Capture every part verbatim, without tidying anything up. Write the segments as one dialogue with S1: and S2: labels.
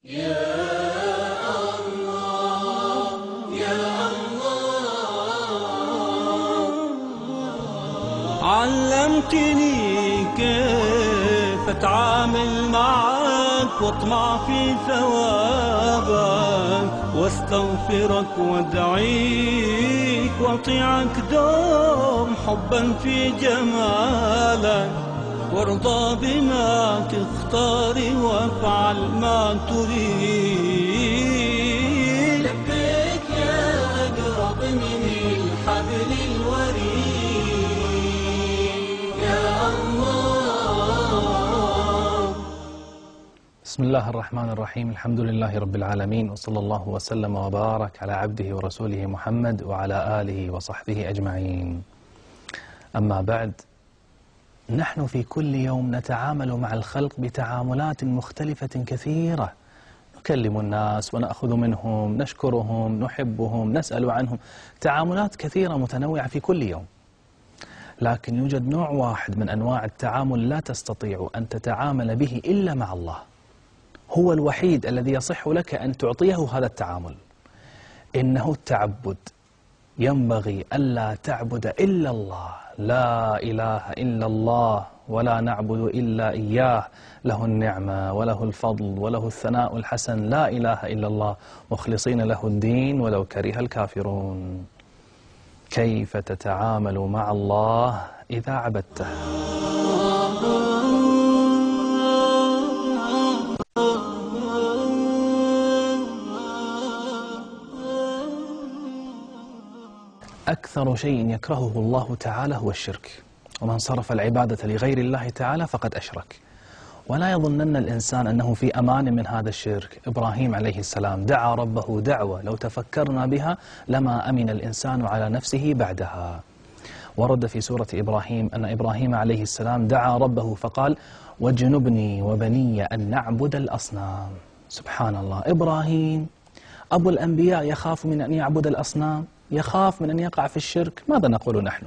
S1: يا الله يا الله، علمتني كيف اتعامل معك واطمع في ثوابك، واستغفرك وادعيك واطيعك دوم حبا في جمالك، وارضى بما تختار وافعل ما تريد. لبيك يا أقرب من الحبل الوريد يا الله.
S2: بسم الله الرحمن الرحيم، الحمد لله رب العالمين، وصلى الله وسلم وبارك على عبده ورسوله محمد وعلى آله وصحبه أجمعين. أما بعد، نحن في كل يوم نتعامل مع الخلق بتعاملات مختلفة كثيرة، نكلم الناس ونأخذ منهم، نشكرهم، نحبهم، نسأل عنهم، تعاملات كثيرة متنوعة في كل يوم. لكن يوجد نوع واحد من أنواع التعامل لا تستطيع أن تتعامل به إلا مع الله، هو الوحيد الذي يصح لك أن تعطيه هذا التعامل، إنه التعبد. ينبغي ألا تعبد إلا الله، لا إله إلا الله، ولا نعبد إلا إياه، له النعمة وله الفضل وله الثناء الحسن، لا إله إلا الله، مخلصين له الدين ولو كره الكافرون. كيف تتعامل مع الله إذا عبدته؟ أكثر شيء يكرهه الله تعالى هو الشرك، ومن صرف العبادة لغير الله تعالى فقد أشرك. ولا يظنن الإنسان أنه في أمان من هذا الشرك. إبراهيم عليه السلام دعا ربه دعوة لو تفكرنا بها لما أمن الإنسان على نفسه بعدها. ورد في سورة إبراهيم أن إبراهيم عليه السلام دعا ربه فقال: واجنبني وبني أن نعبد الأصنام. سبحان الله، إبراهيم أبو الأنبياء يخاف من أن يعبد الأصنام، يخاف من أن يقع في الشرك. ماذا نقول نحن؟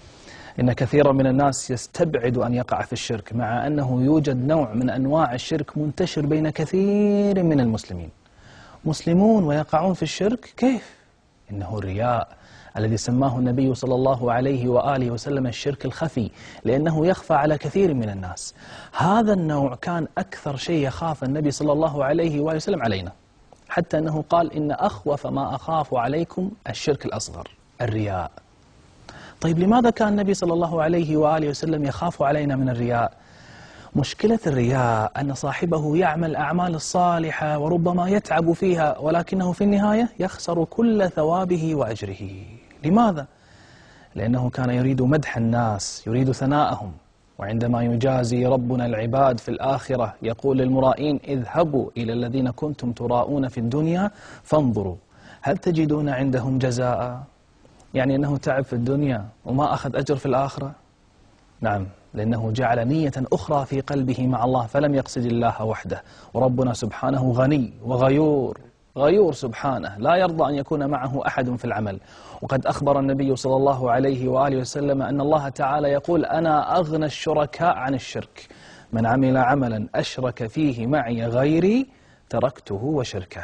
S2: إن كثيرا من الناس يستبعد أن يقع في الشرك، مع أنه يوجد نوع من أنواع الشرك منتشر بين كثير من المسلمين. مسلمون ويقعون في الشرك، كيف؟ إنه الرياء الذي سماه النبي صلى الله عليه وآله وسلم الشرك الخفي، لأنه يخفى على كثير من الناس. هذا النوع كان أكثر شيء يخاف النبي صلى الله عليه وآله وسلم علينا، حتى أنه قال: إن أخوف ما أخاف عليكم الشرك الأصغر، الرياء. طيب لماذا كان النبي صلى الله عليه وآله وسلم يخاف علينا من الرياء؟ مشكلة الرياء أن صاحبه يعمل أعمال الصالحة وربما يتعب فيها، ولكنه في النهاية يخسر كل ثوابه وأجره. لماذا؟ لأنه كان يريد مدح الناس، يريد ثناءهم، وعندما يجازي ربنا العباد في الآخرة يقول للمرائين: اذهبوا إلى الذين كنتم تراءون في الدنيا فانظروا هل تجدون عندهم جزاء؟ يعني أنه تعب في الدنيا وما أخذ أجر في الآخرة؟ نعم، لأنه جعل نية أخرى في قلبه مع الله، فلم يقصد الله وحده. وربنا سبحانه غني وغيور، غيور سبحانه، لا يرضى أن يكون معه أحد في العمل. وقد أخبر النبي صلى الله عليه وآله وسلم أن الله تعالى يقول: أنا أغنى الشركاء عن الشرك، من عمل عملا أشرك فيه معي غيري تركته وشركه.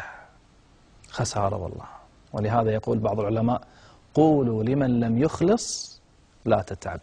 S2: خسارة والله. ولهذا يقول بعض العلماء: قولوا لمن لم يخلص لا تتعب.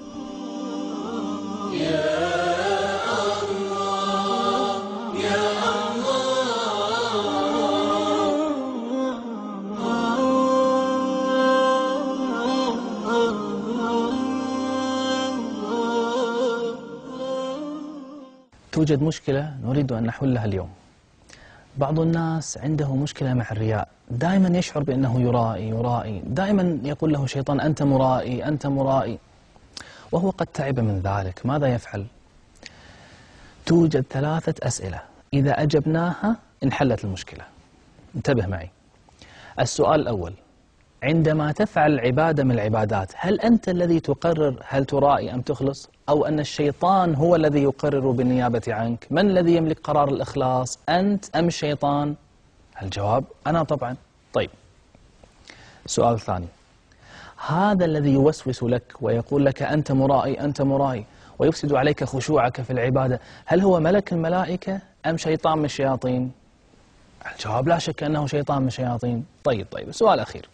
S2: توجد مشكلة نريد أن نحلها اليوم. بعض الناس عنده مشكلة مع الرياء، دائما يشعر بأنه يرائي يرائي، دائما يقول له شيطان: أنت مرائي أنت مرائي، وهو قد تعب من ذلك. ماذا يفعل؟ توجد ثلاثة أسئلة إذا أجبناها انحلت المشكلة. انتبه معي. السؤال الأول: عندما تفعل عبادة من العبادات، هل أنت الذي تقرر هل ترائي أم تخلص؟ أو أن الشيطان هو الذي يقرر بالنيابة عنك؟ من الذي يملك قرار الإخلاص، أنت أم الشيطان؟ الجواب: أنا طبعا. طيب، سؤال ثاني: هذا الذي يوسوس لك ويقول لك أنت مرائي أنت مرائي ويفسد عليك خشوعك في العبادة، هل هو ملك الملائكة أم شيطان من الشياطين؟ الجواب لا شك أنه شيطان من الشياطين. طيب طيب سؤال أخير،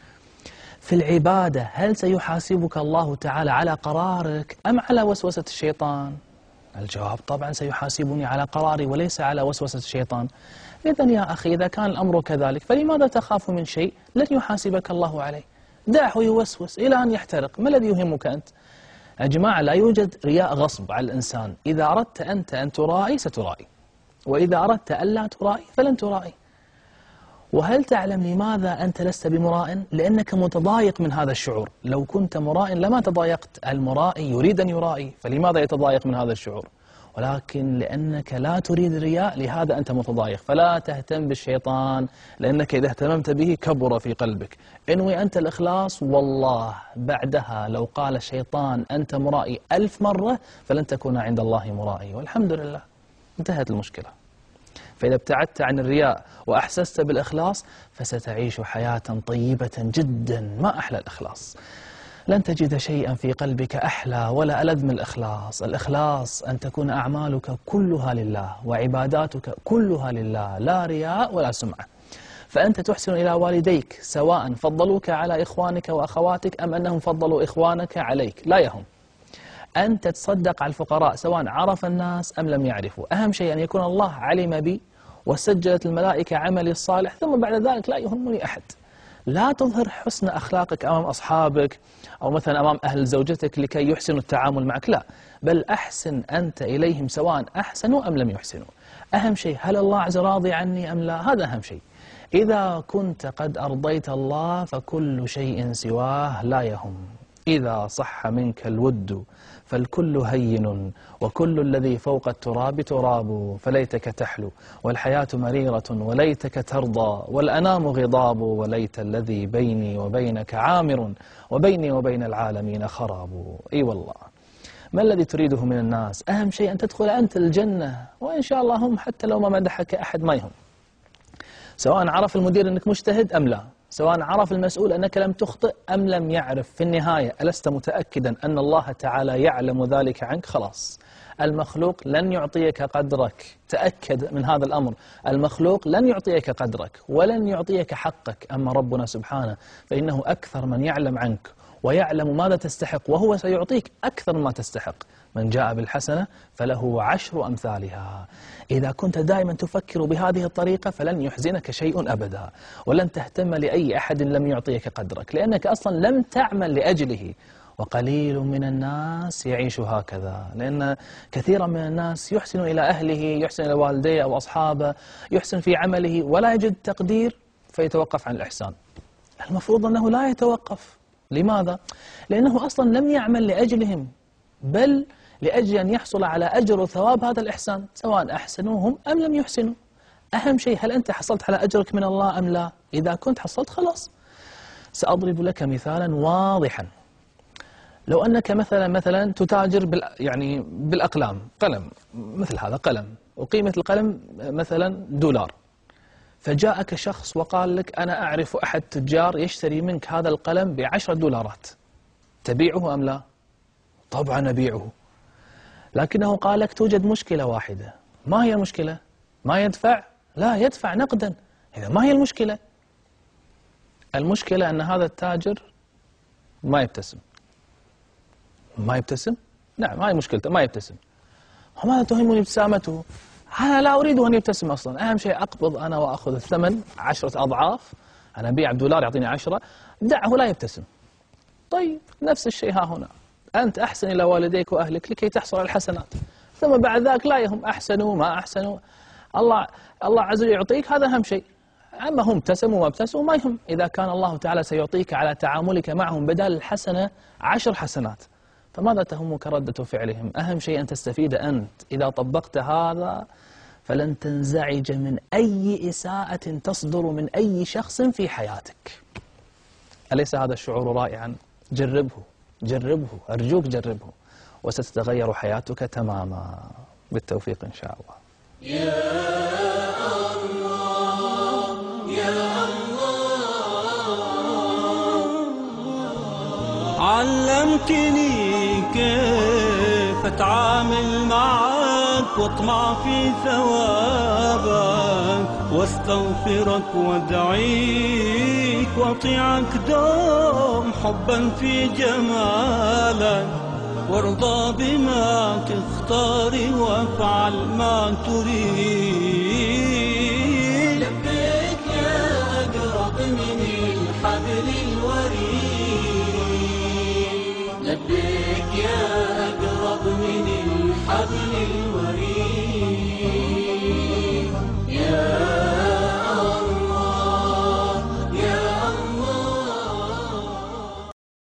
S2: في العبادة هل سيحاسبك الله تعالى على قرارك أم على وسوسة الشيطان؟ الجواب طبعا سيحاسبني على قراري وليس على وسوسة الشيطان. إذن يا أخي إذا كان الأمر كذلك فلماذا تخاف من شيء لن يحاسبك الله عليه؟ دعه يوسوس إلى أن يحترق، ما الذي يهمك أنت؟ يا جماعة لا يوجد رياء غصب على الإنسان، إذا أردت أنت أن ترائي سترائي، وإذا أردت ألا ترائي فلن ترائي. وهل تعلم لماذا أنت لست بمراء؟ لأنك متضايق من هذا الشعور. لو كنت مراء لما تضايقت. المرائي يريد أن يرائي، فلماذا يتضايق من هذا الشعور؟ ولكن لأنك لا تريد رياء لهذا أنت متضايق. فلا تهتم بالشيطان، لأنك إذا اهتممت به كبر في قلبك. انوي أنت الإخلاص، والله بعدها لو قال الشيطان أنت مرائي ألف مرة فلن تكون عند الله مرائي، والحمد لله انتهت المشكلة. فإذا ابتعدت عن الرياء وأحسست بالإخلاص فستعيش حياة طيبة جدا. ما أحلى الإخلاص، لن تجد شيئا في قلبك أحلى ولا ألذ من الإخلاص. الإخلاص أن تكون أعمالك كلها لله وعباداتك كلها لله، لا رياء ولا سمعة. فأنت تحسن إلى والديك سواء فضلوك على إخوانك وأخواتك أم أنهم فضلوا إخوانك عليك، لا يهم. أنت تصدق على الفقراء سواء عرف الناس أم لم يعرفوا. أهم شيء أن يكون الله علم بي وسجلت الملائكة عملي الصالح، ثم بعد ذلك لا يهمني أحد. لا تظهر حسن أخلاقك أمام أصحابك أو مثلا أمام أهل زوجتك لكي يحسنوا التعامل معك، لا، بل أحسن أنت إليهم سواء أحسنوا أم لم يحسنوا. أهم شيء هل الله عز راضي عني أم لا، هذا أهم شيء. إذا كنت قد أرضيت الله فكل شيء سواه لا يهم. إذا صح منك الود فالكل هين، وكل الذي فوق التراب تراب، فليتك تحلو والحياة مريرة وليتك ترضى، والأنام غضاب وليت الذي بيني وبينك عامر، وبيني وبين العالمين خراب. أي والله، ما الذي تريده من الناس؟ أهم شيء أن تدخل أنت الجنة، وإن شاء الله هم حتى لو ما مدحك أحد ما يهم. سواء عرف المدير أنك مجتهد أم لا، سواء عرف المسؤول أنك لم تخطئ أم لم يعرف، في النهاية ألست متأكدا أن الله تعالى يعلم ذلك عنك؟ خلاص، المخلوق لن يعطيك قدرك، تأكد من هذا الأمر. المخلوق لن يعطيك قدرك ولن يعطيك حقك، أما ربنا سبحانه فإنه أكثر من يعلم عنك ويعلم ماذا تستحق، وهو سيعطيك أكثر ما تستحق. من جاء بالحسنة فله عشر أمثالها. إذا كنت دائما تفكر بهذه الطريقة فلن يحزنك شيء أبدا، ولن تهتم لأي أحد لم يعطيك قدرك، لأنك أصلا لم تعمل لأجله. وقليل من الناس يعيش هكذا، لأن كثيرا من الناس يحسن إلى أهله، يحسن إلى والديه أو أصحابه، يحسن في عمله ولا يجد تقدير فيتوقف عن الإحسان. المفروض أنه لا يتوقف. لماذا؟ لأنه أصلا لم يعمل لأجلهم، بل لأجل أن يحصل على أجر وثواب هذا الإحسان، سواء أحسنوا هم أم لم يحسنوا. أهم شيء هل أنت حصلت على أجرك من الله أم لا؟ إذا كنت حصلت خلاص. سأضرب لك مثالا واضحا. لو أنك مثلا مثلا تتاجر بال يعني بالأقلام، قلم مثل هذا قلم، وقيمة القلم مثلا دولار، فجاءك شخص وقال لك أنا أعرف أحد تجار يشتري منك هذا القلم بعشرة دولارات، تبيعه أم لا؟ طبعا أبيعه. لكنه قال لك توجد مشكلة واحدة. ما هي المشكلة؟ ما يدفع؟ لا، يدفع نقدا. إذا ما هي المشكلة؟ المشكلة أن هذا التاجر ما يبتسم. ما يبتسم؟ نعم، هاي مشكلته، ما يبتسم. وماذا تهمني ابتسامته؟ أنا لا أريد أن يبتسم أصلا، أهم شيء أقبض أنا وأخذ الثمن عشرة أضعاف، أنا أبيع بدولار يعطيني عشرة، دعه لا يبتسم. طيب نفس الشيء ها هنا، أنت أحسن إلى والديك وأهلك لكي تحصل على الحسنات، ثم بعد ذلك لا يهم أحسنوا ما أحسنوا، الله الله عز وجل يعطيك، هذا أهم شيء. أما هم ابتسموا ما ابتسموا ما يهم، إذا كان الله تعالى سيعطيك على تعاملك معهم بدل الحسنة عشر حسنات، فماذا تهمك ردة فعلهم؟ أهم شيء أن تستفيد أنت. إذا طبقت هذا فلن تنزعج من أي إساءة تصدر من أي شخص في حياتك. أليس هذا الشعور رائعا؟ جربه جربه أرجوك جربه، وستتغير حياتك تماما. بالتوفيق إن شاء الله.
S1: يا الله يا الله، علمتني كيف أتعامل معك واطمع في ثوابك، واستغفرك وادعيك واطيعك دوم حبا في جمالك، وارضى بما تختار وافعل ما تريد.
S3: لبيك يا أقرب من الحبل الوريد، لبيك يا أقرب من الحبل الوريد.